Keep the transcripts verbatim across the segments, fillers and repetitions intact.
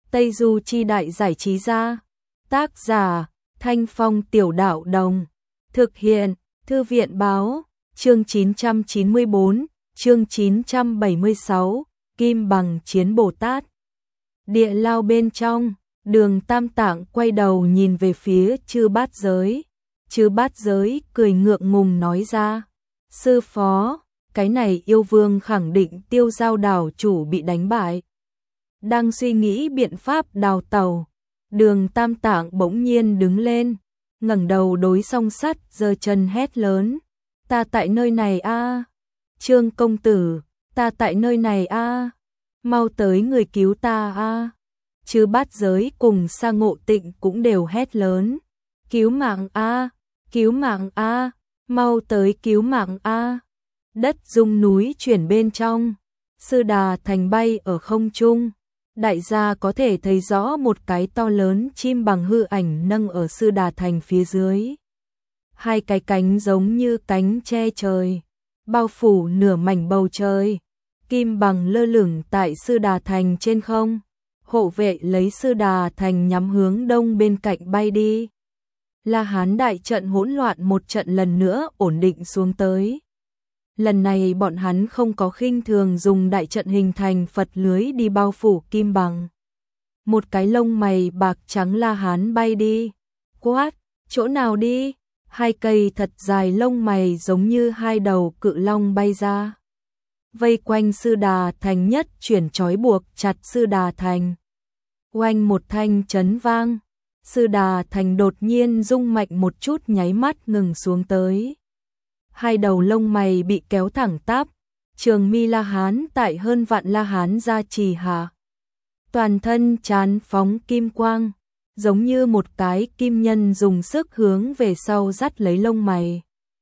Tây Du Chi Đại Giải Trí Gia. Tác giả Thanh Phong Tiểu Đạo Đồng. Thực hiện Thư viện Báo. Chương chín trăm chín mươi tư, chương chín trăm bảy mươi sáu, Kim Bằng Chiến Bồ Tát. Địa lao bên trong, Đường Tam Tạng quay đầu nhìn về phía Chư Bát Giới. Chư Bát Giới cười ngượng ngùng nói ra: sư phó, cái này yêu vương khẳng định Tiêu Giao đảo chủ bị đánh bại. Đang suy nghĩ biện pháp đào tàu, Đường Tam Tạng bỗng nhiên đứng lên, ngẩng đầu đối song sắt giơ chân hét lớn: ta tại nơi này a, à. Trương công tử, ta tại nơi này a, à. Mau tới người cứu ta a. À. Chư Bát Giới cùng Sa Ngộ Tịnh cũng đều hét lớn: cứu mạng a, à, cứu mạng a, à, mau tới cứu mạng a. À. Đất rung núi chuyển bên trong, Sư Đà Thành bay ở không trung. Đại gia có thể thấy rõ một cái to lớn chim bằng hư ảnh nâng ở Sư Đà Thành phía dưới. Hai cái cánh giống như cánh che trời, bao phủ nửa mảnh bầu trời. Kim bằng lơ lửng tại Sư Đà Thành trên không. Hộ vệ lấy Sư Đà Thành nhắm hướng đông bên cạnh bay đi. La Hán đại trận hỗn loạn một trận lần nữa ổn định xuống tới. Lần này bọn hắn không có khinh thường dùng đại trận hình thành Phật lưới đi bao phủ Kim bằng. Một cái lông mày bạc trắng La Hán bay đi. Quát, chỗ nào đi? Hai cây thật dài lông mày giống như hai đầu cự long bay ra. Vây quanh Sư Đà Thành nhất chuyển trói buộc chặt Sư Đà Thành. Oanh một thanh chấn vang. Sư Đà Thành đột nhiên rung mạnh một chút nháy mắt ngừng xuống tới. Hai đầu lông mày bị kéo thẳng tắp, trường mi La Hán tại hơn vạn La Hán gia trì hạ. Toàn thân trán phóng kim quang, giống như một cái kim nhân dùng sức hướng về sau dắt lấy lông mày.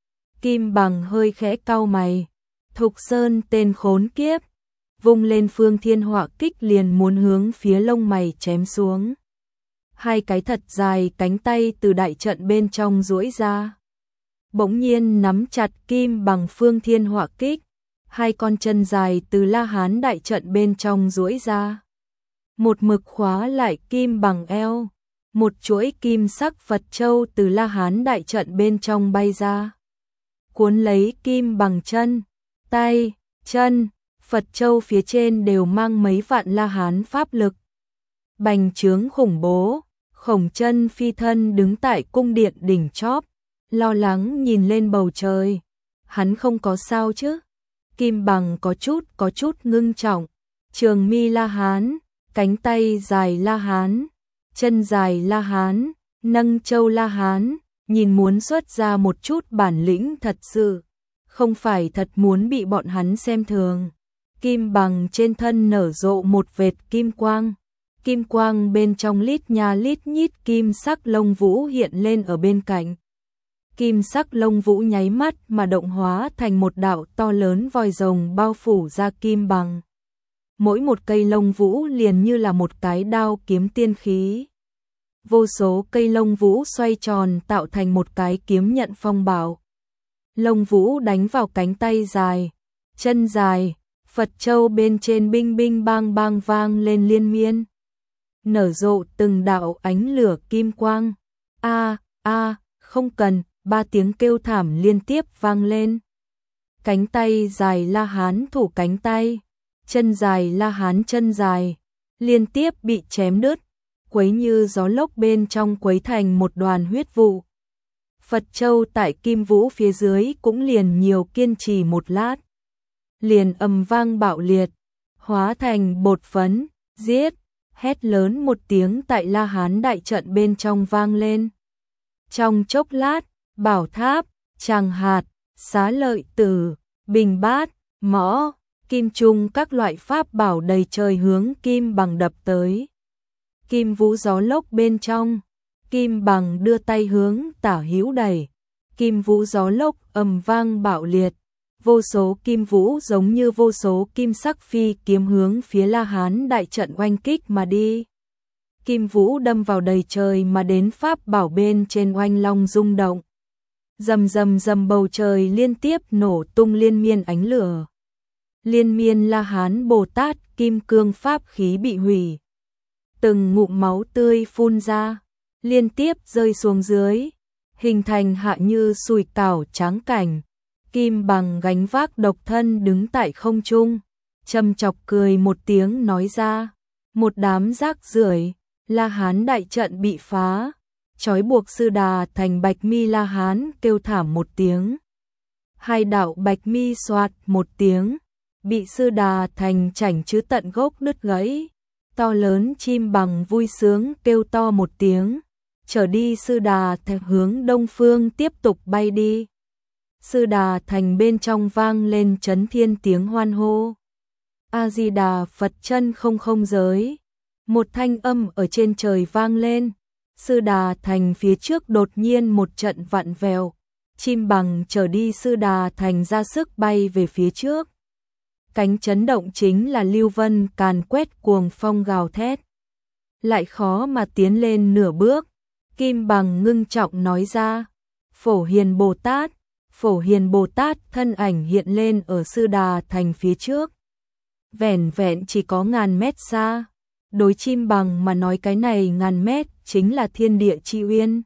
Kim bằng hơi khẽ cau mày, Thục Sơn tên khốn kiếp, vung lên Phương Thiên Họa kích liền muốn hướng phía lông mày chém xuống. Hai cái thật dài cánh tay từ đại trận bên trong duỗi ra, bỗng nhiên nắm chặt Kim bằng Phương Thiên Họa kích. Hai con chân dài từ La Hán đại trận bên trong duỗi ra, một mực khóa lại Kim bằng eo. Một chuỗi kim sắc Phật châu từ La Hán đại trận bên trong bay ra, cuốn lấy Kim bằng chân, tay, chân. Phật châu phía trên đều mang mấy vạn La Hán pháp lực. Bành trướng khủng bố. Khổng Chân phi thân đứng tại cung điện đỉnh chóp, lo lắng nhìn lên bầu trời. Hắn không có sao chứ? Kim bằng có chút có chút ngưng trọng. Trường mi La Hán, cánh tay dài La Hán, chân dài La Hán, nâng châu La Hán, nhìn muốn xuất ra một chút bản lĩnh thật sự, không phải thật muốn bị bọn hắn xem thường. Kim bằng trên thân nở rộ một vệt kim quang. Kim quang bên trong lít nha lít nhít kim sắc lông vũ hiện lên ở bên cạnh. Kim sắc lông vũ nháy mắt mà động hóa thành một đạo to lớn voi rồng bao phủ ra Kim bằng. Mỗi một cây lông vũ liền như là một cái đao kiếm tiên khí. Vô số cây lông vũ xoay tròn tạo thành một cái kiếm nhận phong bảo. Lông vũ đánh vào cánh tay dài, chân dài, Phật châu bên trên binh binh bang bang vang lên liên miên. Nở rộ từng đạo ánh lửa kim quang. A, a, không cần, ba tiếng kêu thảm liên tiếp vang lên. Cánh tay dài La Hán thủ cánh tay, chân dài La Hán chân dài, liên tiếp bị chém đứt, quấy như gió lốc bên trong quấy thành một đoàn huyết vụ. Phật châu tại kim vũ phía dưới cũng liền nhiều kiên trì một lát, liền ầm vang bạo liệt, hóa thành bột phấn, giết. Hét lớn một tiếng tại La Hán đại trận bên trong vang lên. Trong chốc lát, bảo tháp, tràng hạt, xá lợi tử, bình bát, mõ, kim trung các loại pháp bảo đầy trời hướng Kim bằng đập tới. Kim vũ gió lốc bên trong, Kim bằng đưa tay hướng tả hữu đẩy. Kim vũ gió lốc ầm vang bạo liệt. Vô số kim vũ giống như vô số kim sắc phi kiếm hướng phía La Hán đại trận oanh kích mà đi. Kim vũ đâm vào đầy trời mà đến pháp bảo bên trên oanh long rung động. Rầm rầm rầm bầu trời liên tiếp nổ tung liên miên ánh lửa. Liên miên La Hán Bồ Tát kim cương pháp khí bị hủy. từng ngụm máu tươi phun ra, liên tiếp rơi xuống dưới, hình thành hạ như sùi cảo tráng cảnh. Kim Bằng gánh vác độc thân đứng tại không trung, châm chọc cười một tiếng nói ra, một đám rác rưởi, La Hán đại trận bị phá, trói buộc Sư Đà Thành. Bạch mi La Hán kêu thảm một tiếng. Hai đạo bạch mi xoạt một tiếng, bị Sư Đà Thành chảnh chứ tận gốc đứt gãy. To lớn chim bằng vui sướng kêu to một tiếng, trở đi Sư Đà Thành hướng đông phương tiếp tục bay đi. Sư Đà Thành bên trong vang lên chấn thiên tiếng hoan hô. A Di Đà Phật chân không không giới. Một thanh âm ở trên trời vang lên. Sư Đà Thành phía trước đột nhiên một trận vặn vẹo, chim bằng trở đi Sư Đà Thành ra sức bay về phía trước. Cánh chấn động chính là lưu vân càn quét, cuồng phong gào thét. Lại khó mà tiến lên nửa bước. Kim Bằng ngưng trọng nói ra, Phổ Hiền Bồ Tát. Phổ Hiền Bồ Tát thân ảnh hiện lên ở Sư Đà Thành phía trước. Vẻn vẹn chỉ có ngàn mét xa. Đối chim bằng mà nói cái này ngàn mét chính là thiên địa chi uyên.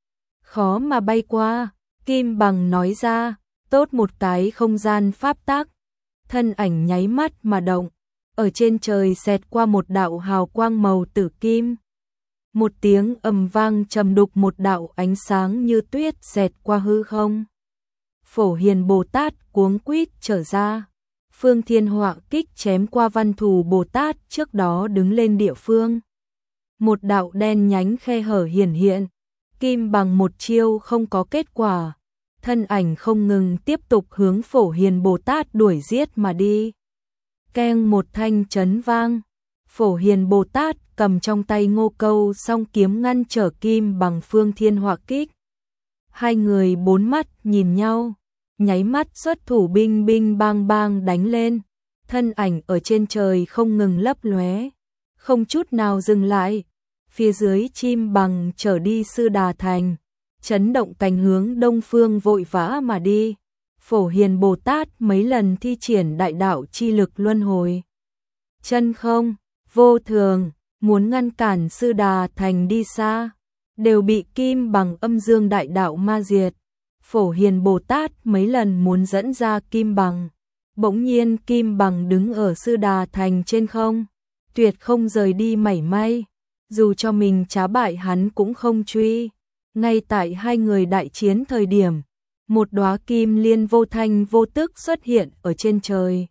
Khó mà bay qua. Kim Bằng nói ra, tốt một cái không gian pháp tắc. Thân ảnh nháy mắt mà động, ở trên trời xẹt qua một đạo hào quang màu tử kim. Một tiếng ầm vang trầm đục, một đạo ánh sáng như tuyết xẹt qua hư không. Phổ Hiền Bồ Tát cuống quýt trở ra. Phương Thiên Họa kích chém qua Văn Thù Bồ Tát trước đó đứng lên địa phương. Một đạo đen nhánh khe hở hiển hiện. Kim Bằng một chiêu không có kết quả. Thân ảnh không ngừng tiếp tục hướng Phổ Hiền Bồ Tát đuổi giết mà đi. Keng một thanh chấn vang. Phổ Hiền Bồ Tát cầm trong tay Ngô Câu song kiếm ngăn trở Kim Bằng Phương Thiên Họa kích. Hai người bốn mắt nhìn nhau, nháy mắt xuất thủ, binh binh bang bang đánh lên. Thân ảnh ở trên trời không ngừng lấp lóe, không chút nào dừng lại. Phía dưới chim bằng trở đi Sư Đà Thành, chấn động cánh hướng đông phương vội vã mà đi. Phổ Hiền Bồ Tát mấy lần thi triển đại đạo chi lực luân hồi. Chân không, vô thường, muốn ngăn cản Sư Đà Thành đi xa, đều bị Kim Bằng âm dương đại đạo ma diệt. Phổ Hiền Bồ Tát mấy lần muốn dẫn ra Kim Bằng. Bỗng nhiên Kim Bằng đứng ở Sư Đà Thành trên không, tuyệt không rời đi mảy may. Dù cho mình trá bại hắn cũng không truy. Ngay tại hai người đại chiến thời điểm, một đóa kim liên vô thanh vô tức xuất hiện ở trên trời.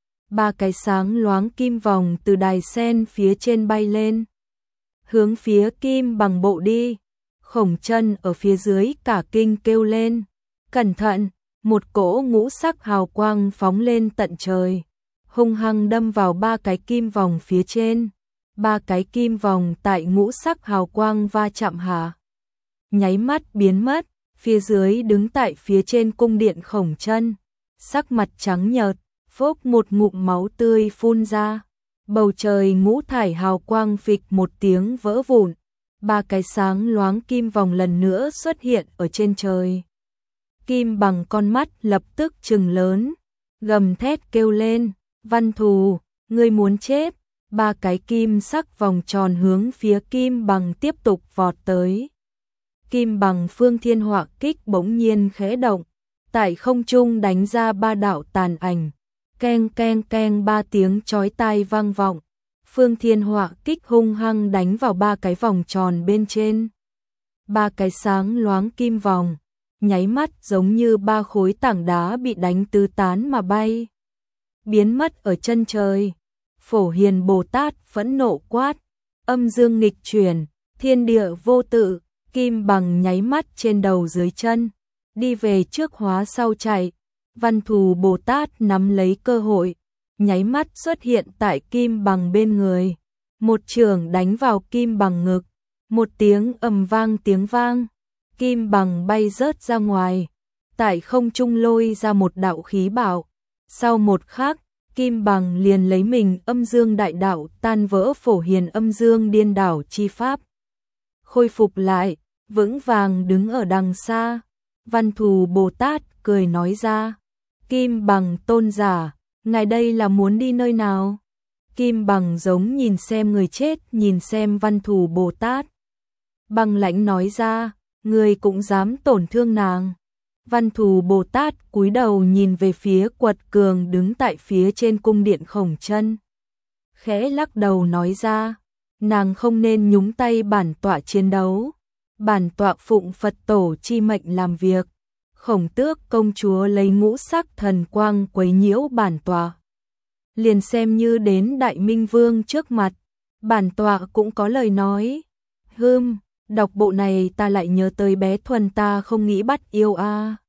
Ba cái sáng loáng kim vòng từ đài sen phía trên bay lên, hướng phía Kim Bằng bộ đi. Khổng Chân ở phía dưới cả kinh kêu lên, cẩn thận. Một cỗ ngũ sắc hào quang phóng lên tận trời, hung hăng đâm vào ba cái kim vòng phía trên. Ba cái kim vòng tại ngũ sắc hào quang va chạm hạ, nháy mắt biến mất. Phía dưới đứng tại phía trên cung điện Khổng Chân, sắc mặt trắng nhợt, phốc một ngụm máu tươi phun ra. Bầu trời ngũ thải hào quang phịch một tiếng vỡ vụn. Ba cái sáng loáng kim vòng lần nữa xuất hiện ở trên trời. Kim Bằng con mắt lập tức trừng lớn, gầm thét kêu lên, Văn Thù, ngươi muốn chết. Ba cái kim sắc vòng tròn hướng phía Kim Bằng tiếp tục vọt tới. Kim Bằng Phương Thiên Họa kích bỗng nhiên khẽ động, tại không trung đánh ra ba đạo tàn ảnh. Keng keng keng, ba tiếng chói tai vang vọng. Phương Thiên Họa kích hung hăng đánh vào ba cái vòng tròn bên trên. Ba cái sáng loáng kim vòng, nháy mắt giống như ba khối tảng đá bị đánh tứ tán mà bay, biến mất ở chân trời. Phổ Hiền Bồ Tát phẫn nộ quát, âm dương nghịch chuyển, thiên địa vô tự. Kim Bằng nháy mắt trên đầu dưới chân, đi về trước hóa sau chạy. Văn Thù Bồ Tát nắm lấy cơ hội, nháy mắt xuất hiện tại Kim Bằng bên người, một chưởng đánh vào Kim Bằng ngực. Một tiếng ầm vang tiếng vang, Kim Bằng bay rớt ra ngoài, tại không trung lôi ra một đạo khí bạo. Sau một khắc, Kim Bằng liền lấy mình âm dương đại đạo tan vỡ Phổ Hiền âm dương điên đảo chi pháp, khôi phục lại, vững vàng đứng ở đằng xa. Văn Thù Bồ Tát cười nói ra, Kim Bằng tôn giả, ngài đây là muốn đi nơi nào? Kim Bằng giống nhìn xem người chết, nhìn xem Văn Thù Bồ Tát. Băng lãnh nói ra, người cũng dám tổn thương nàng. Văn Thù Bồ Tát cúi đầu nhìn về phía Quật Cường đứng tại phía trên cung điện Khổng Chân. Khẽ lắc đầu nói ra, nàng không nên nhúng tay bản tọa chiến đấu. Bản tọa phụng Phật tổ chi mệnh làm việc. Khổng Tước công chúa lấy ngũ sắc thần quang quấy nhiễu bản tọa. Liền xem như đến Đại Minh Vương trước mặt, bản tọa cũng có lời nói. Hừm, đọc bộ này ta lại nhớ tới bé Thuần ta không nghĩ bắt yêu a.